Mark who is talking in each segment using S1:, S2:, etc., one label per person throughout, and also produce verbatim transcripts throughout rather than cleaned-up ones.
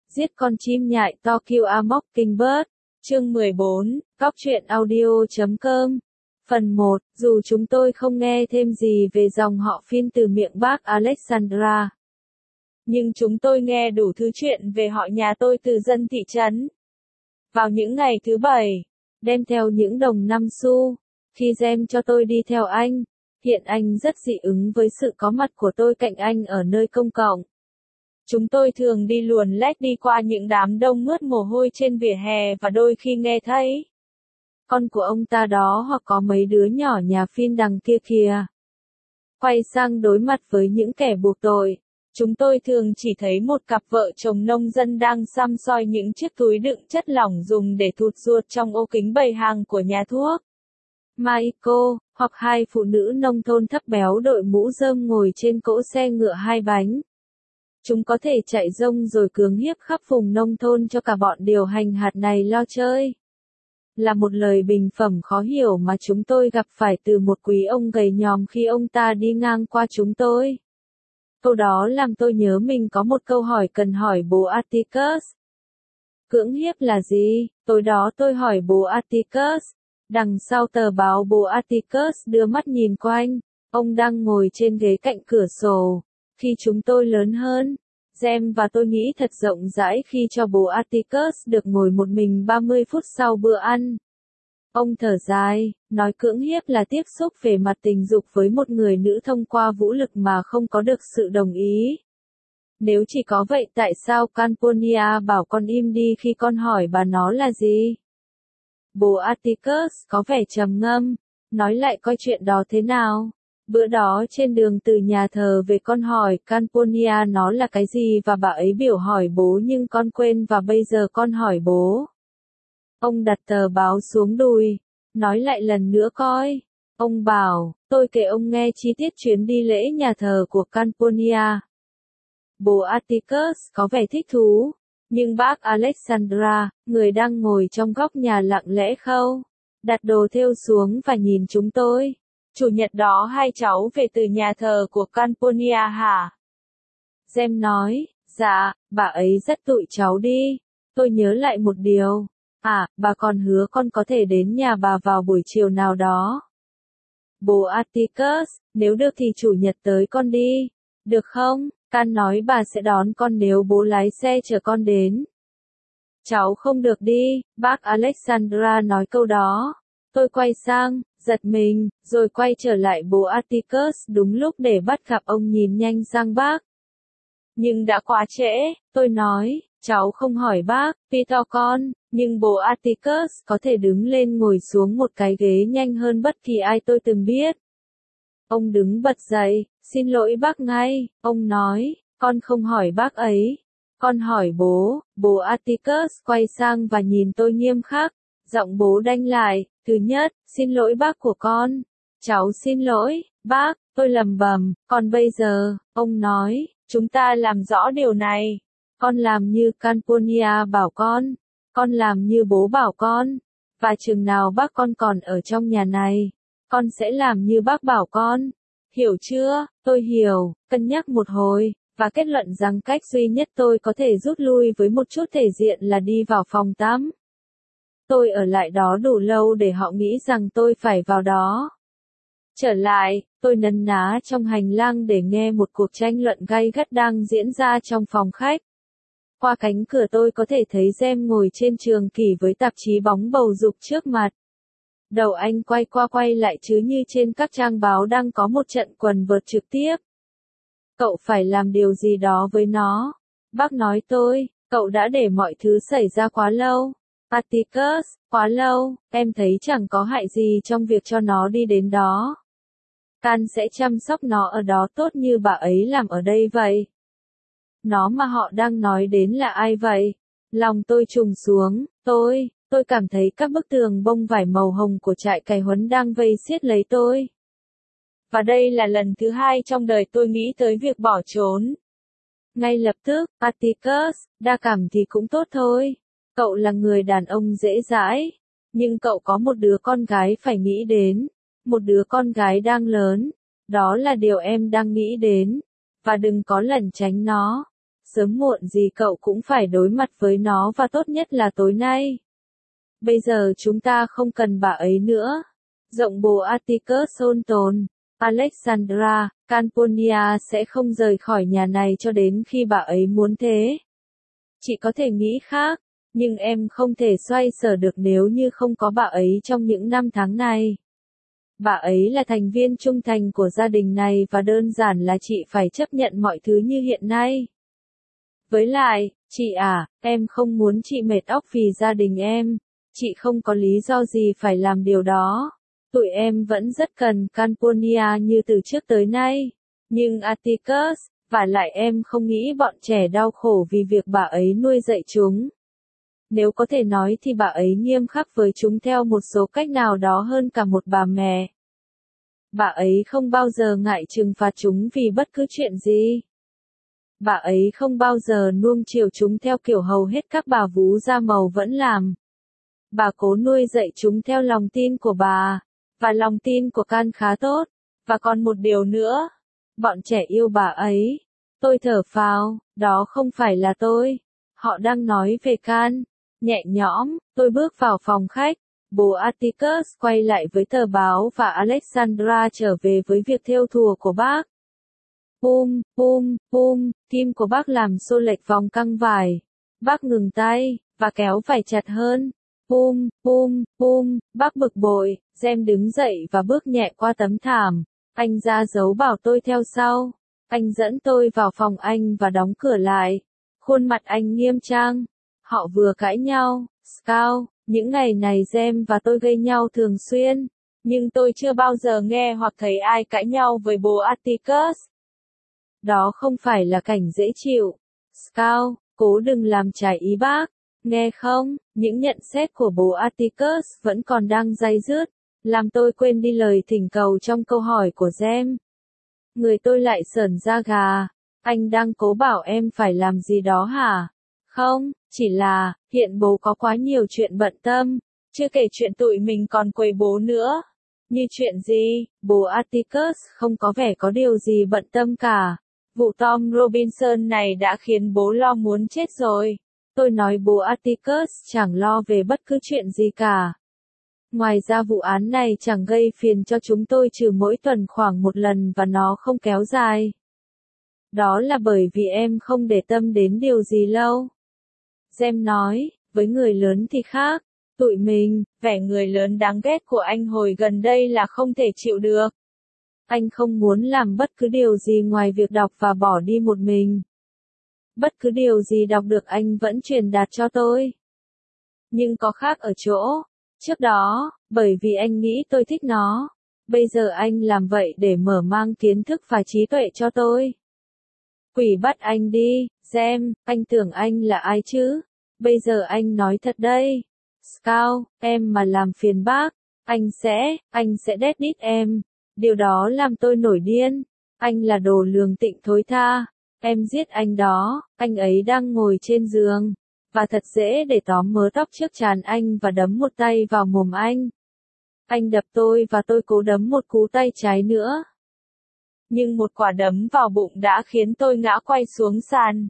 S1: Giết con chim nhại to kill a mockingbird. Chương mười bốn, Góc truyện audio chấm com. Phần một, dù chúng tôi không nghe thêm gì về dòng họ Phin từ miệng bác Alexandra, nhưng chúng tôi nghe đủ thứ chuyện về họ nhà tôi từ dân thị trấn. Vào những ngày thứ bảy, đem theo những đồng năm xu, khi Gem cho tôi đi theo anh, hiện anh rất dị ứng với sự có mặt của tôi cạnh anh ở nơi công cộng. Chúng tôi thường đi luồn lách đi qua những đám đông mướt mồ hôi trên vỉa hè và đôi khi nghe thấy con của ông ta đó hoặc có mấy đứa nhỏ nhà Phin đằng kia kìa quay sang đối mặt với những kẻ buộc tội. Chúng tôi thường chỉ thấy một cặp vợ chồng nông dân đang săm soi những chiếc túi đựng chất lỏng dùng để thụt ruột trong ô kính bày hàng của nhà thuốc Maiko, hoặc hai phụ nữ nông thôn thấp béo đội mũ rơm ngồi trên cỗ xe ngựa hai bánh. Chúng có thể chạy rông rồi cưỡng hiếp khắp vùng nông thôn cho cả bọn điều hành hạt này lo chơi. Là một lời bình phẩm khó hiểu mà chúng tôi gặp phải từ một quý ông gầy nhòm khi ông ta đi ngang qua chúng tôi. Câu đó làm tôi nhớ mình có một câu hỏi cần hỏi bố Atticus. Cưỡng hiếp là gì? Tối đó tôi hỏi bố Atticus. Đằng sau tờ báo bố Atticus đưa mắt nhìn quanh. Ông đang ngồi trên ghế cạnh cửa sổ. Khi chúng tôi lớn hơn, Gem và tôi nghĩ thật rộng rãi khi cho bố Atticus được ngồi một mình ba mươi phút sau bữa ăn. Ông thở dài, nói cưỡng hiếp là tiếp xúc về mặt tình dục với một người nữ thông qua vũ lực mà không có được sự đồng ý. Nếu chỉ có vậy tại sao Calpurnia bảo con im đi khi con hỏi bà nó là gì? Bố Atticus có vẻ trầm ngâm, nói lại coi chuyện đó thế nào. Bữa đó trên đường từ nhà thờ về con hỏi Calpurnia nó là cái gì và bà ấy biểu hỏi bố nhưng con quên và bây giờ con hỏi bố. Ông đặt tờ báo xuống đùi, nói lại lần nữa coi. Ông bảo, tôi kể ông nghe chi tiết chuyến đi lễ nhà thờ của Calpurnia. Bố Atticus có vẻ thích thú, nhưng bác Alexandra, người đang ngồi trong góc nhà lặng lẽ khâu đặt đồ thêu xuống và nhìn chúng tôi. Chủ nhật đó hai cháu về từ nhà thờ của Calpurnia hả? Gem nói, dạ, bà ấy rất tụi cháu đi. Tôi nhớ lại một điều. À, bà còn hứa con có thể đến nhà bà vào buổi chiều nào đó. Bố Atticus, nếu được thì chủ nhật tới con đi. Được không? Can nói bà sẽ đón con nếu bố lái xe chở con đến. Cháu không được đi, bác Alexandra nói câu đó. Tôi quay sang, giật mình, rồi quay trở lại bố Atticus đúng lúc để bắt gặp ông nhìn nhanh sang bác. Nhưng đã quá trễ, tôi nói, cháu không hỏi bác, Peter con, nhưng bố Atticus có thể đứng lên ngồi xuống một cái ghế nhanh hơn bất kỳ ai tôi từng biết. Ông đứng bật dậy, xin lỗi bác ngay, ông nói, con không hỏi bác ấy. Con hỏi bố, bố Atticus quay sang và nhìn tôi nghiêm khắc, giọng bố đanh lại. Thứ nhất, xin lỗi bác của con. Cháu xin lỗi, bác, tôi lầm bầm, còn bây giờ, ông nói, chúng ta làm rõ điều này. Con làm như Calpurnia bảo con, con làm như bố bảo con, và chừng nào bác con còn ở trong nhà này, con sẽ làm như bác bảo con. Hiểu chưa? Tôi hiểu, cân nhắc một hồi, và kết luận rằng cách duy nhất tôi có thể rút lui với một chút thể diện là đi vào phòng tắm. Tôi ở lại đó đủ lâu để họ nghĩ rằng tôi phải vào đó. Trở lại, tôi nấn ná trong hành lang để nghe một cuộc tranh luận gay gắt đang diễn ra trong phòng khách. Qua cánh cửa tôi có thể thấy Gem ngồi trên trường kỷ với tạp chí bóng bầu dục trước mặt. Đầu anh quay qua quay lại chứ như trên các trang báo đang có một trận quần vợt trực tiếp. Cậu phải làm điều gì đó với nó. Bác nói tôi, cậu đã để mọi thứ xảy ra quá lâu. Atticus, quá lâu, em thấy chẳng có hại gì trong việc cho nó đi đến đó. Can sẽ chăm sóc nó ở đó tốt như bà ấy làm ở đây vậy. Nó mà họ đang nói đến là ai vậy? Lòng tôi trùng xuống, tôi, tôi cảm thấy các bức tường bông vải màu hồng của trại cày huấn đang vây siết lấy tôi. Và đây là lần thứ hai trong đời tôi nghĩ tới việc bỏ trốn. Ngay lập tức, Atticus, đa cảm thì cũng tốt thôi. Cậu là người đàn ông dễ dãi, nhưng cậu có một đứa con gái phải nghĩ đến, một đứa con gái đang lớn, đó là điều em đang nghĩ đến, và đừng có lẩn tránh nó. sớm muộn gì cậu cũng phải đối mặt với nó và tốt nhất là tối nay. Bây giờ chúng ta không cần bà ấy nữa. Giọng bồ Atticus ôn tồn. Alexandra, Calpurnia sẽ không rời khỏi nhà này cho đến khi bà ấy muốn thế. Chị có thể nghĩ khác, nhưng em không thể xoay sở được nếu như không có bà ấy trong những năm tháng này. Bà ấy là thành viên trung thành của gia đình này và đơn giản là chị phải chấp nhận mọi thứ như hiện nay. Với lại, chị à, em không muốn chị mệt óc vì gia đình em. Chị không có lý do gì phải làm điều đó. Tụi em vẫn rất cần Calpurnia như từ trước tới nay. Nhưng Atticus, vả lại em không nghĩ bọn trẻ đau khổ vì việc bà ấy nuôi dạy chúng. Nếu có thể nói thì bà ấy nghiêm khắc với chúng theo một số cách nào đó hơn cả một bà mẹ. Bà ấy không bao giờ ngại trừng phạt chúng vì bất cứ chuyện gì. Bà ấy không bao giờ nuông chiều chúng theo kiểu hầu hết các bà vú da màu vẫn làm. Bà cố nuôi dạy chúng theo lòng tin của bà, và lòng tin của Can khá tốt. Và còn một điều nữa, bọn trẻ yêu bà ấy. Tôi thở phào, đó không phải là tôi. Họ đang nói về Can. Nhẹ nhõm, tôi bước vào phòng khách. Bố Atticus quay lại với tờ báo và Alexandra trở về với việc thêu thùa của bác. Bum, bum, bum, kim của bác làm xô lệch vòng căng vải. Bác ngừng tay, và kéo vải chặt hơn. Bum, bum, bum, bác bực bội, Gem đứng dậy và bước nhẹ qua tấm thảm. Anh ra dấu bảo tôi theo sau. Anh dẫn tôi vào phòng anh và đóng cửa lại. Khuôn mặt anh nghiêm trang. Họ vừa cãi nhau, Scout, những ngày này Gem và tôi gây nhau thường xuyên. Nhưng tôi chưa bao giờ nghe hoặc thấy ai cãi nhau với bố Atticus. Đó không phải là cảnh dễ chịu. Scout, cố đừng làm trái ý bác. Nghe không, những nhận xét của bố Atticus vẫn còn đang day dứt, làm tôi quên đi lời thỉnh cầu trong câu hỏi của Gem. Người tôi lại sởn da gà. Anh đang cố bảo em phải làm gì đó hả? Không, chỉ là, hiện bố có quá nhiều chuyện bận tâm, chưa kể chuyện tụi mình còn quấy bố nữa. Như chuyện gì? Bố Atticus không có vẻ có điều gì bận tâm cả. Vụ Tom Robinson này đã khiến bố lo muốn chết rồi. Tôi nói bố Atticus chẳng lo về bất cứ chuyện gì cả. Ngoài ra vụ án này chẳng gây phiền cho chúng tôi trừ mỗi tuần khoảng một lần và nó không kéo dài. Đó là bởi vì em không để tâm đến điều gì lâu. Gem nói, với người lớn thì khác. Tụi mình, vẻ người lớn đáng ghét của anh hồi gần đây là không thể chịu được. Anh không muốn làm bất cứ điều gì ngoài việc đọc và bỏ đi một mình. Bất cứ điều gì đọc được anh vẫn truyền đạt cho tôi. Nhưng có khác ở chỗ, trước đó, bởi vì anh nghĩ tôi thích nó, bây giờ anh làm vậy để mở mang kiến thức và trí tuệ cho tôi. Quỷ bắt anh đi, Gem, anh tưởng anh là ai chứ? Bây giờ anh nói thật đây. Scout, em mà làm phiền bác, anh sẽ, anh sẽ đét đít em. Điều đó làm tôi nổi điên. Anh là đồ lường tịnh thối tha. Em giết anh đó, anh ấy đang ngồi trên giường. Và thật dễ để tóm mớ tóc trước trán anh và đấm một tay vào mồm anh. Anh đập tôi và tôi cố đấm một cú tay trái nữa. Nhưng một quả đấm vào bụng đã khiến tôi ngã quay xuống sàn.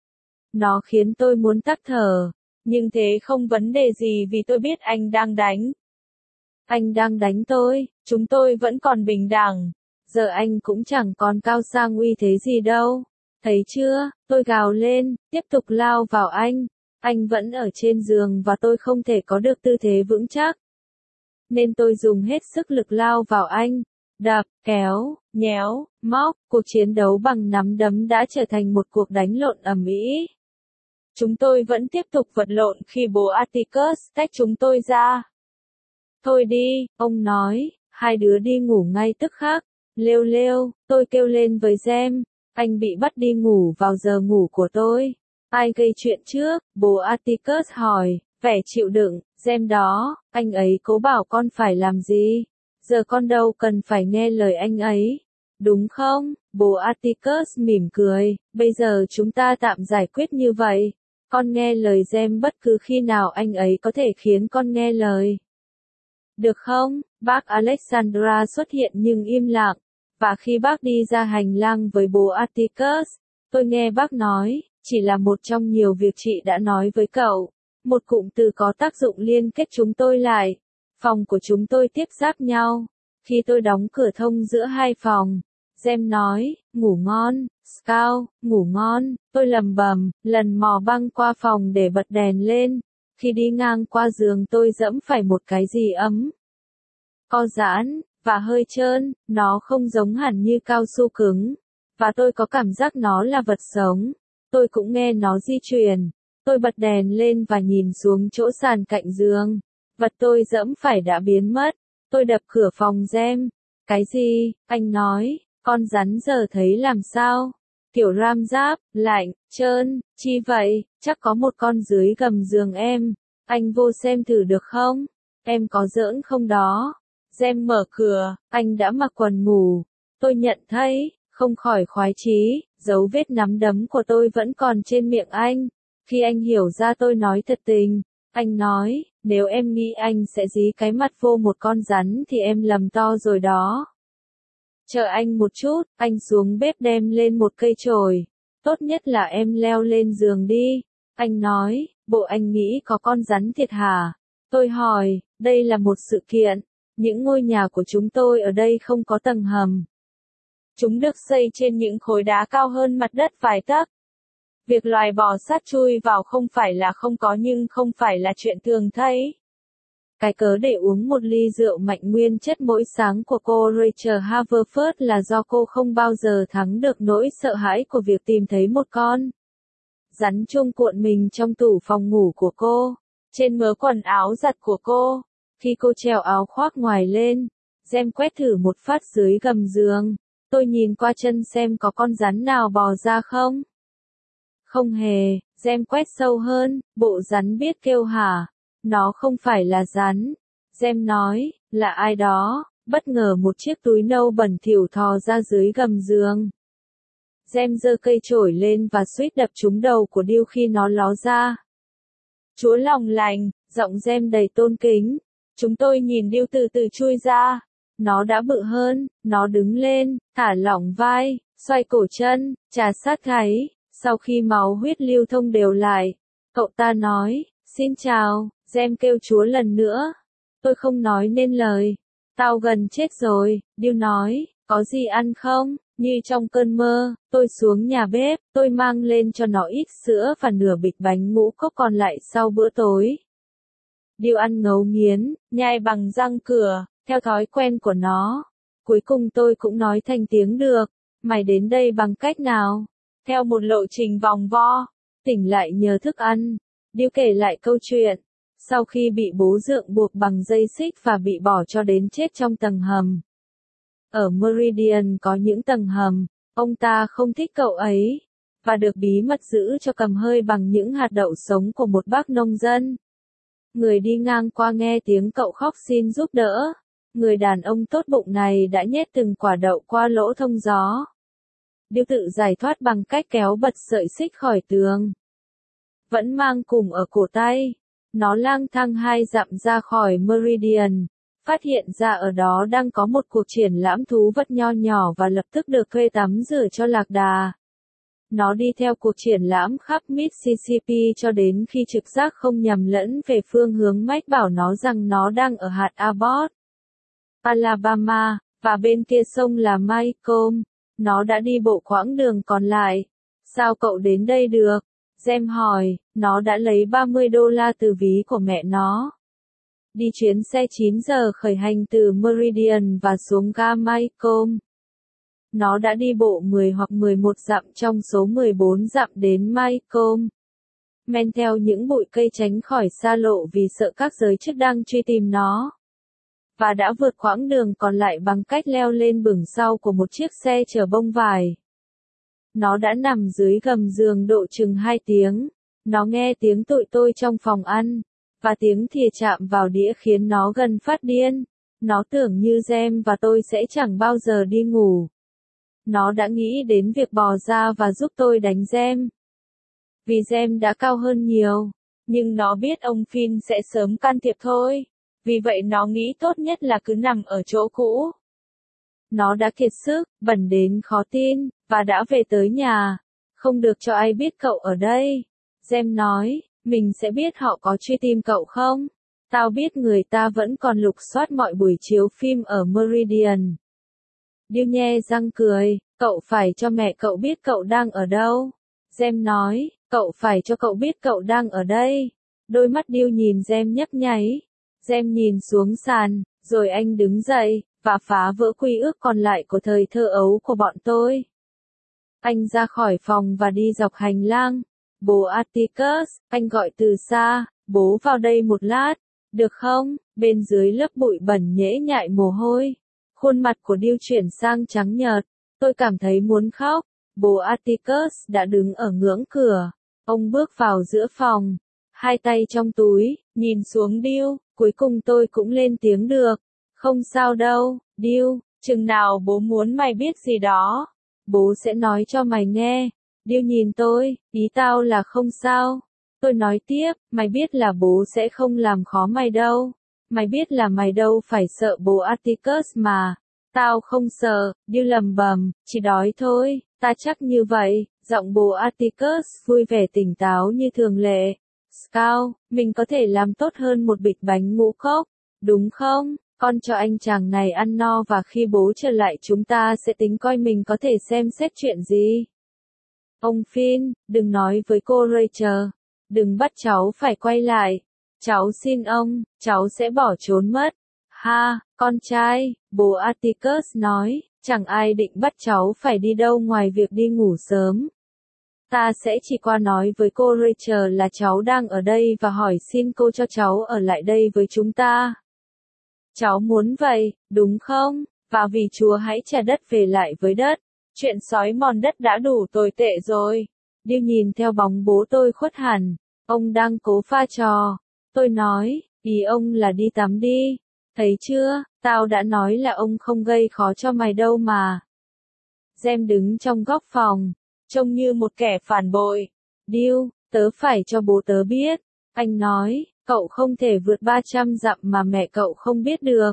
S1: Nó khiến tôi muốn tắc thở. Nhưng thế không vấn đề gì vì tôi biết anh đang đánh. Anh đang đánh tôi, chúng tôi vẫn còn bình đẳng. Giờ anh cũng chẳng còn cao sang uy thế gì đâu. Thấy chưa, tôi gào lên, tiếp tục lao vào anh. Anh vẫn ở trên giường và tôi không thể có được tư thế vững chắc. Nên tôi dùng hết sức lực lao vào anh. Đập, kéo, nhéo, móc, cuộc chiến đấu bằng nắm đấm đã trở thành một cuộc đánh lộn ầm ĩ. Chúng tôi vẫn tiếp tục vật lộn khi bố Atticus tách chúng tôi ra. Thôi đi, ông nói, hai đứa đi ngủ ngay tức khắc. Lêu lêu, tôi kêu lên với Gem, anh bị bắt đi ngủ vào giờ ngủ của tôi. Ai gây chuyện trước? Bố Atticus hỏi, vẻ chịu đựng. Gem đó, anh ấy cố bảo con phải làm gì? Giờ con đâu cần phải nghe lời anh ấy. Đúng không? Bố Atticus mỉm cười, bây giờ chúng ta tạm giải quyết như vậy. Con nghe lời Gem bất cứ khi nào anh ấy có thể khiến con nghe lời. Được không? Bác Alexandra xuất hiện nhưng im lặng. Và khi bác đi ra hành lang với bố Atticus, tôi nghe bác nói, chỉ là một trong nhiều việc chị đã nói với cậu. Một cụm từ có tác dụng liên kết chúng tôi lại. Phòng của chúng tôi tiếp giáp nhau. Khi tôi đóng cửa thông giữa hai phòng, Gem nói, ngủ ngon, Scout, ngủ ngon, tôi lầm bầm, lần mò băng qua phòng để bật đèn lên. Khi đi ngang qua giường tôi dẫm phải một cái gì ấm, co giãn, và hơi trơn, nó không giống hẳn như cao su cứng. Và tôi có cảm giác nó là vật sống. Tôi cũng nghe nó di chuyển. Tôi bật đèn lên và nhìn xuống chỗ sàn cạnh giường. Vật tôi dẫm phải đã biến mất. Tôi đập cửa phòng Gem. Cái gì? Anh nói, con rắn giờ thấy làm sao? Kiểu ram giáp, lạnh, trơn, chi vậy? Chắc có một con dưới gầm giường em. Anh vô xem thử được không? Em có giỡn không đó? Gem mở cửa, anh đã mặc quần ngủ. Tôi nhận thấy, không khỏi khoái chí, dấu vết nắm đấm của tôi vẫn còn trên miệng anh. Khi anh hiểu ra tôi nói thật tình, anh nói, nếu em nghĩ anh sẽ dí cái mặt vô một con rắn thì em lầm to rồi đó. Chờ anh một chút, anh xuống bếp đem lên một cây chổi. Tốt nhất là em leo lên giường đi. Anh nói, bộ anh nghĩ có con rắn thiệt hả? Tôi hỏi, đây là một sự kiện. Những ngôi nhà của chúng tôi ở đây không có tầng hầm. Chúng được xây trên những khối đá cao hơn mặt đất vài tấc. Việc loài bò sát chui vào không phải là không có nhưng không phải là chuyện thường thấy. Cái cớ để uống một ly rượu mạnh nguyên chất mỗi sáng của cô Rachel Haverford là do cô không bao giờ thắng được nỗi sợ hãi của việc tìm thấy một con rắn chuông cuộn mình trong tủ phòng ngủ của cô, trên mớ quần áo giặt của cô. Khi cô treo áo khoác ngoài lên, Gem quét thử một phát dưới gầm giường. Tôi nhìn qua chân xem có con rắn nào bò ra không. Không hề, Gem quét sâu hơn, bộ rắn biết kêu hả? Nó không phải là rắn. Gem nói, là ai đó, bất ngờ một chiếc túi nâu bẩn thỉu thò ra dưới gầm giường. Gem giơ cây chổi lên và suýt đập trúng đầu của điêu khi nó ló ra. Chúa lòng lành, giọng Gem đầy tôn kính. Chúng tôi nhìn điêu từ từ chui ra. Nó đã bự hơn, nó đứng lên, thả lỏng vai, xoay cổ chân, trà sát gáy. Sau khi máu huyết lưu thông đều lại, cậu ta nói, xin chào. Gem kêu chúa lần nữa. Tôi không nói nên lời. Tao gần chết rồi, điêu nói, có gì ăn không? Như trong cơn mơ, tôi xuống nhà bếp, tôi mang lên cho nó ít sữa và nửa bịch bánh ngũ cốc còn lại sau bữa tối. Điêu ăn ngấu nghiến, nhai bằng răng cửa, theo thói quen của nó. Cuối cùng tôi cũng nói thành tiếng được. Mày đến đây bằng cách nào? Theo một lộ trình vòng vo. Tỉnh lại nhờ thức ăn. Điêu kể lại câu chuyện. Sau khi bị bố dượng buộc bằng dây xích và bị bỏ cho đến chết trong tầng hầm. Ở Meridian có những tầng hầm, ông ta không thích cậu ấy, và được bí mật giữ cho cầm hơi bằng những hạt đậu sống của một bác nông dân. Người đi ngang qua nghe tiếng cậu khóc xin giúp đỡ. Người đàn ông tốt bụng này đã nhét từng quả đậu qua lỗ thông gió. Điêu tự giải thoát bằng cách kéo bật sợi xích khỏi tường. Vẫn mang cùm ở cổ tay. Nó lang thang hai dặm ra khỏi Meridian, phát hiện ra ở đó đang có một cuộc triển lãm thú vật nho nhỏ và lập tức được thuê tắm rửa cho lạc đà. Nó đi theo cuộc triển lãm khắp Mississippi cho đến khi trực giác không nhầm lẫn về phương hướng mách bảo nó rằng nó đang ở hạt Abbott, Alabama, và bên kia sông là Maycomb. Nó đã đi bộ quãng đường còn lại. Sao cậu đến đây được? Gem hỏi. Nó đã lấy ba mươi đô la từ ví của mẹ nó. Đi chuyến xe chín giờ khởi hành từ Meridian và xuống ga Maycomb. Nó đã đi bộ mười hoặc mười một dặm trong số mười bốn dặm đến Maycomb. Men theo những bụi cây tránh khỏi xa lộ vì sợ các giới chức đang truy tìm nó. Và đã vượt quãng đường còn lại bằng cách leo lên bửng sau của một chiếc xe chở bông vải. Nó đã nằm dưới gầm giường độ chừng hai tiếng. Nó nghe tiếng tụi tôi trong phòng ăn, và tiếng thìa chạm vào đĩa khiến nó gần phát điên. Nó tưởng như Gem và tôi sẽ chẳng bao giờ đi ngủ. Nó đã nghĩ đến việc bò ra và giúp tôi đánh Gem. Vì Gem đã cao hơn nhiều, nhưng nó biết ông Finn sẽ sớm can thiệp thôi. Vì vậy nó nghĩ tốt nhất là cứ nằm ở chỗ cũ. Nó đã kiệt sức, bẩn đến khó tin, và đã về tới nhà. Không được cho ai biết cậu ở đây. Gem nói, mình sẽ biết họ có truy tìm cậu không? Tao biết người ta vẫn còn lục soát mọi buổi chiếu phim ở Meridian. Điêu nhe răng cười, cậu phải cho mẹ cậu biết cậu đang ở đâu. Gem nói, cậu phải cho cậu biết cậu đang ở đây. Đôi mắt Điêu nhìn Gem nhấp nháy. Gem nhìn xuống sàn, rồi anh đứng dậy, và phá vỡ quy ước còn lại của thời thơ ấu của bọn tôi. Anh ra khỏi phòng và đi dọc hành lang. Bố Atticus, anh gọi từ xa, bố vào đây một lát, được không? Bên dưới lớp bụi bẩn nhễ nhại mồ hôi. Khuôn mặt của Điêu chuyển sang trắng nhợt, tôi cảm thấy muốn khóc. Bố Atticus đã đứng ở ngưỡng cửa. Ông bước vào giữa phòng, hai tay trong túi, nhìn xuống Điêu, cuối cùng tôi cũng lên tiếng được. Không sao đâu, Điêu, chừng nào bố muốn mày biết gì đó, bố sẽ nói cho mày nghe. Điêu nhìn tôi, ý tao là không sao. Tôi nói tiếp, mày biết là bố sẽ không làm khó mày đâu. Mày biết là mày đâu phải sợ bố Atticus mà. Tao không sợ, Điêu lầm bầm, chỉ đói thôi, ta chắc như vậy. Giọng bố Atticus vui vẻ tỉnh táo như thường lệ. Scout, mình có thể làm tốt hơn một bịch bánh ngũ cốc, đúng không? Con cho anh chàng này ăn no và khi bố trở lại chúng ta sẽ tính coi mình có thể xem xét chuyện gì. Ông Finn, đừng nói với cô Rachel. Đừng bắt cháu phải quay lại. Cháu xin ông, cháu sẽ bỏ trốn mất. Ha, con trai, bố Atticus nói, chẳng ai định bắt cháu phải đi đâu ngoài việc đi ngủ sớm. Ta sẽ chỉ qua nói với cô Rachel là cháu đang ở đây và hỏi xin cô cho cháu ở lại đây với chúng ta. Cháu muốn vậy, đúng không? Và vì Chúa hãy trả đất về lại với đất. Chuyện sói mòn đất đã đủ tồi tệ rồi. Điêu nhìn theo bóng bố tôi khuất hẳn. Ông đang cố pha trò. Tôi nói, ý ông là đi tắm đi. Thấy chưa, tao đã nói là ông không gây khó cho mày đâu mà. Gem đứng trong góc phòng, trông như một kẻ phản bội. Điêu, tớ phải cho bố tớ biết. Anh nói, cậu không thể vượt ba trăm dặm mà mẹ cậu không biết được.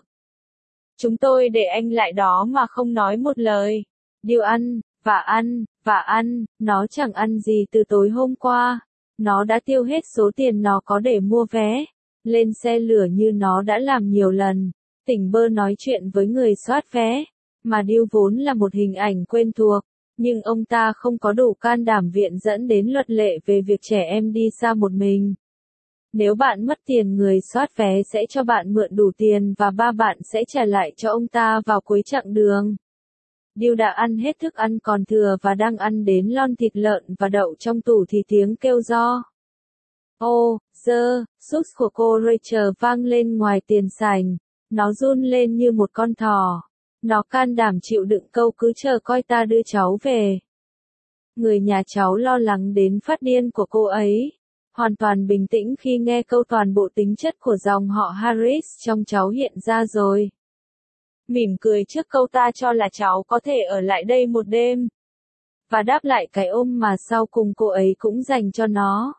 S1: Chúng tôi để anh lại đó mà không nói một lời. Điêu ăn, và ăn, và ăn, nó chẳng ăn gì từ tối hôm qua. Nó đã tiêu hết số tiền nó có để mua vé. Lên xe lửa như nó đã làm nhiều lần. Tỉnh bơ nói chuyện với người soát vé. Mà Điêu vốn là một hình ảnh quen thuộc. Nhưng ông ta không có đủ can đảm viện dẫn đến luật lệ về việc trẻ em đi xa một mình. Nếu bạn mất tiền người soát vé sẽ cho bạn mượn đủ tiền và ba bạn sẽ trả lại cho ông ta vào cuối chặng đường. Điêu đã ăn hết thức ăn còn thừa và đang ăn đến lon thịt lợn và đậu trong tủ thì tiếng kêu ro. Ô, dơ, sút của cô Rachel vang lên ngoài tiền sảnh. Nó run lên như một con thỏ. Nó can đảm chịu đựng câu cứ chờ coi ta đưa cháu về. Người nhà cháu lo lắng đến phát điên của cô ấy. Hoàn toàn bình tĩnh khi nghe câu toàn bộ tính chất của dòng họ Harris trong cháu hiện ra rồi. Mỉm cười trước câu ta cho là cháu có thể ở lại đây một đêm. Và đáp lại cái ôm mà sau cùng cô ấy cũng dành cho nó.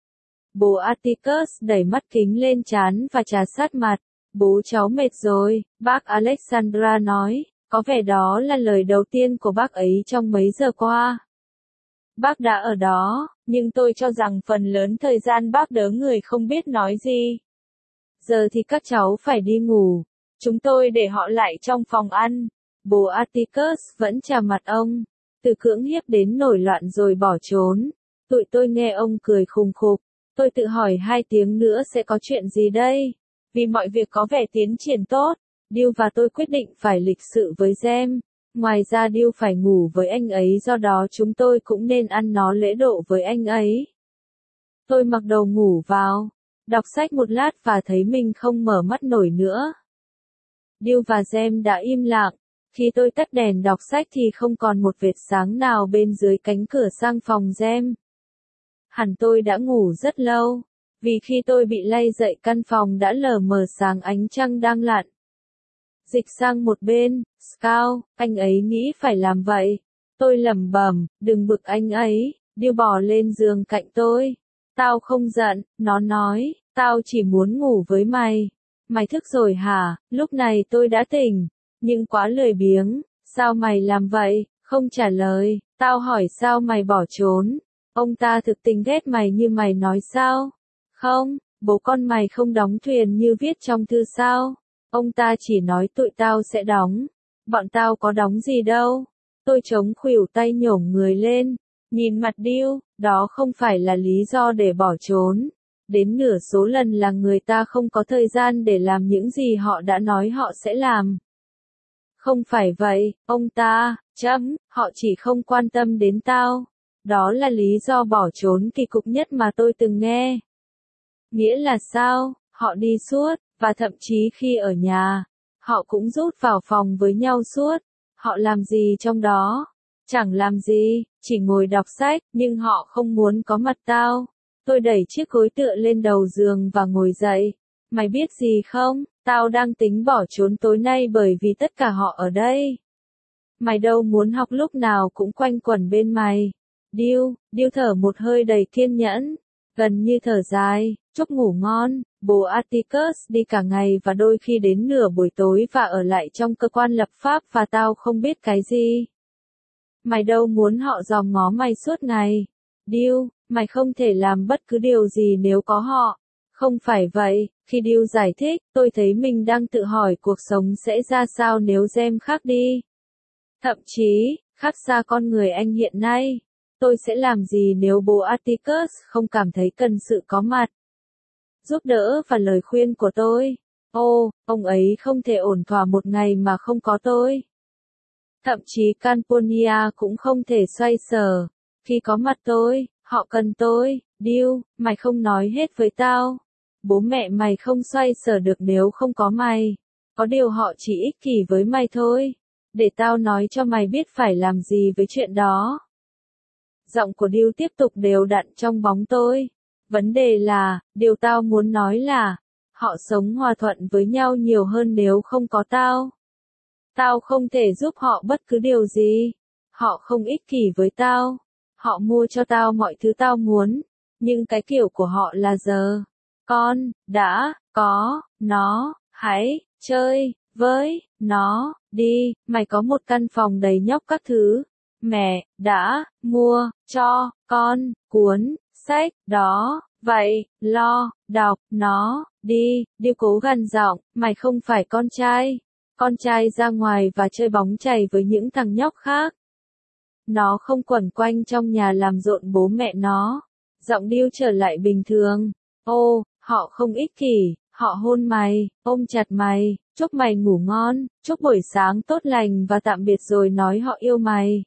S1: Bố Atticus đẩy mắt kính lên trán và trà sát mặt. Bố cháu mệt rồi, bác Alexandra nói, có vẻ đó là lời đầu tiên của bác ấy trong mấy giờ qua. Bác đã ở đó, nhưng tôi cho rằng phần lớn thời gian bác đớ người không biết nói gì. Giờ thì các cháu phải đi ngủ. Chúng tôi để họ lại trong phòng ăn. Bố Atticus vẫn chà mặt ông. Từ cưỡng hiếp đến nổi loạn rồi bỏ trốn. Tụi tôi nghe ông cười khùng khục. Tôi tự hỏi hai tiếng nữa sẽ có chuyện gì đây? Vì mọi việc có vẻ tiến triển tốt, Điêu và tôi quyết định phải lịch sự với Gem. Ngoài ra Điêu phải ngủ với anh ấy do đó chúng tôi cũng nên ăn nó lễ độ với anh ấy. Tôi mặc đồ ngủ vào, đọc sách một lát và thấy mình không mở mắt nổi nữa. Điêu và Gem đã im lặng. Khi tôi tắt đèn đọc sách thì không còn một vệt sáng nào bên dưới cánh cửa sang phòng Gem. Hẳn tôi đã ngủ rất lâu. Vì khi tôi bị lay dậy căn phòng đã lờ mờ sáng ánh trăng đang lặn. Dịch sang một bên, Scout, anh ấy nghĩ phải làm vậy. Tôi lẩm bẩm, đừng bực anh ấy, Điêu bò lên giường cạnh tôi. Tao không giận, nó nói, tao chỉ muốn ngủ với mày. Mày thức rồi hả? Lúc này tôi đã tỉnh, nhưng quá lười biếng, sao mày làm vậy? Không trả lời, tao hỏi sao mày bỏ trốn? Ông ta thực tình ghét mày như mày nói sao? Không, bố con mày không đóng thuyền như viết trong thư sao? Ông ta chỉ nói tụi tao sẽ đóng. Bọn tao có đóng gì đâu. Tôi chống khuỷu tay nhổm người lên, nhìn mặt Điêu, đó không phải là lý do để bỏ trốn. Đến nửa số lần là người ta không có thời gian để làm những gì họ đã nói họ sẽ làm. Không phải vậy, ông ta, chấm, họ chỉ không quan tâm đến tao. Đó là lý do bỏ trốn kỳ cục nhất mà tôi từng nghe. Nghĩa là sao? Họ đi suốt, và thậm chí khi ở nhà, họ cũng rút vào phòng với nhau suốt. Họ làm gì trong đó? Chẳng làm gì, chỉ ngồi đọc sách, nhưng họ không muốn có mặt tao. Tôi đẩy chiếc gối tựa lên đầu giường và ngồi dậy. Mày biết gì không? Tao đang tính bỏ trốn tối nay bởi vì tất cả họ ở đây. Mày đâu muốn học lúc nào cũng quanh quẩn bên mày. Điêu, Điêu thở một hơi đầy kiên nhẫn, gần như thở dài, chúc ngủ ngon. Bố Atticus đi cả ngày và đôi khi đến nửa buổi tối và ở lại trong cơ quan lập pháp và tao không biết cái gì. Mày đâu muốn họ dòm ngó mày suốt ngày. Điêu, mày không thể làm bất cứ điều gì nếu có họ. Không phải vậy, khi Điêu giải thích, tôi thấy mình đang tự hỏi cuộc sống sẽ ra sao nếu Gem khác đi. Thậm chí, khác xa con người anh hiện nay. Tôi sẽ làm gì nếu bố Atticus không cảm thấy cần sự có mặt, giúp đỡ và lời khuyên của tôi? Ô, ông ấy không thể ổn thỏa một ngày mà không có tôi. Thậm chí Camponia cũng không thể xoay sở. Khi có mặt tôi, họ cần tôi. Điêu, mày không nói hết với tao. Bố mẹ mày không xoay sở được nếu không có mày. Có điều họ chỉ ích kỷ với mày thôi. Để tao nói cho mày biết phải làm gì với chuyện đó. Giọng của Điêu tiếp tục đều đặn trong bóng tôi. Vấn đề là, điều tao muốn nói là, họ sống hòa thuận với nhau nhiều hơn nếu không có tao. Tao không thể giúp họ bất cứ điều gì. Họ không ích kỷ với tao. Họ mua cho tao mọi thứ tao muốn. Nhưng cái kiểu của họ là giờ. Con, đã, có, nó, hãy, chơi, với, nó, đi, mày có một căn phòng đầy nhóc các thứ. Mẹ, đã, mua, cho, con, cuốn, sách, đó, vậy, lo, đọc, nó, đi, Điêu cố gằn giọng, mày không phải con trai. Con trai ra ngoài và chơi bóng chày với những thằng nhóc khác. Nó không quẩn quanh trong nhà làm rộn bố mẹ nó. Giọng Điêu trở lại bình thường. Ô, họ không ích kỷ, họ hôn mày, ôm chặt mày, chúc mày ngủ ngon, chúc buổi sáng tốt lành và tạm biệt rồi nói họ yêu mày.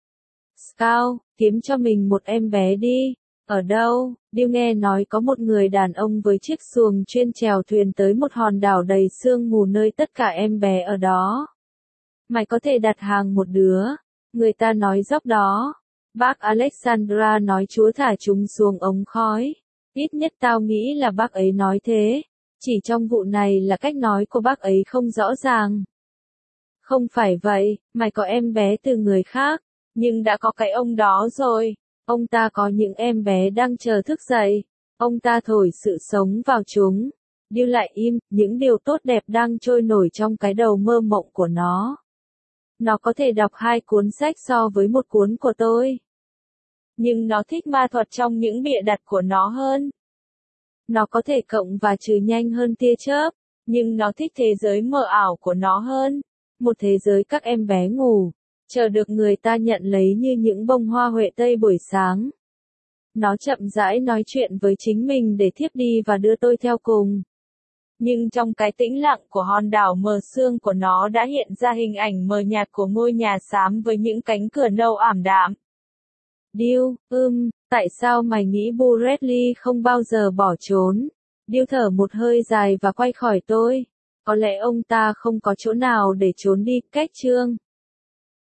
S1: Scout, kiếm cho mình một em bé đi. Ở đâu? Điêu nghe nói có một người đàn ông với chiếc xuồng chuyên chèo thuyền tới một hòn đảo đầy sương mù nơi tất cả em bé ở đó. Mày có thể đặt hàng một đứa. Người ta nói dốc đó. Bác Alexandra nói Chúa thả chúng xuống ống khói. Ít nhất tao nghĩ là bác ấy nói thế. Chỉ trong vụ này là cách nói của bác ấy không rõ ràng. Không phải vậy, mày có em bé từ người khác. Nhưng đã có cái ông đó rồi. Ông ta có những em bé đang chờ thức dậy. Ông ta thổi sự sống vào chúng. Điêu lại im, những điều tốt đẹp đang trôi nổi trong cái đầu mơ mộng của nó. Nó có thể đọc hai cuốn sách so với một cuốn của tôi. Nhưng nó thích ma thuật trong những bịa đặt của nó hơn. Nó có thể cộng và trừ nhanh hơn tia chớp. Nhưng nó thích thế giới mờ ảo của nó hơn. Một thế giới các em bé ngủ. Chờ được người ta nhận lấy như những bông hoa huệ tây buổi sáng. Nó chậm rãi nói chuyện với chính mình để thiếp đi và đưa tôi theo cùng. Nhưng trong cái tĩnh lặng của hòn đảo mờ sương của nó đã hiện ra hình ảnh mờ nhạt của ngôi nhà xám với những cánh cửa nâu ảm đạm. Điêu, ưm, tại sao mày nghĩ Bradley không bao giờ bỏ trốn? Điêu thở một hơi dài và quay khỏi tôi. Có lẽ ông ta không có chỗ nào để trốn đi, cách chương.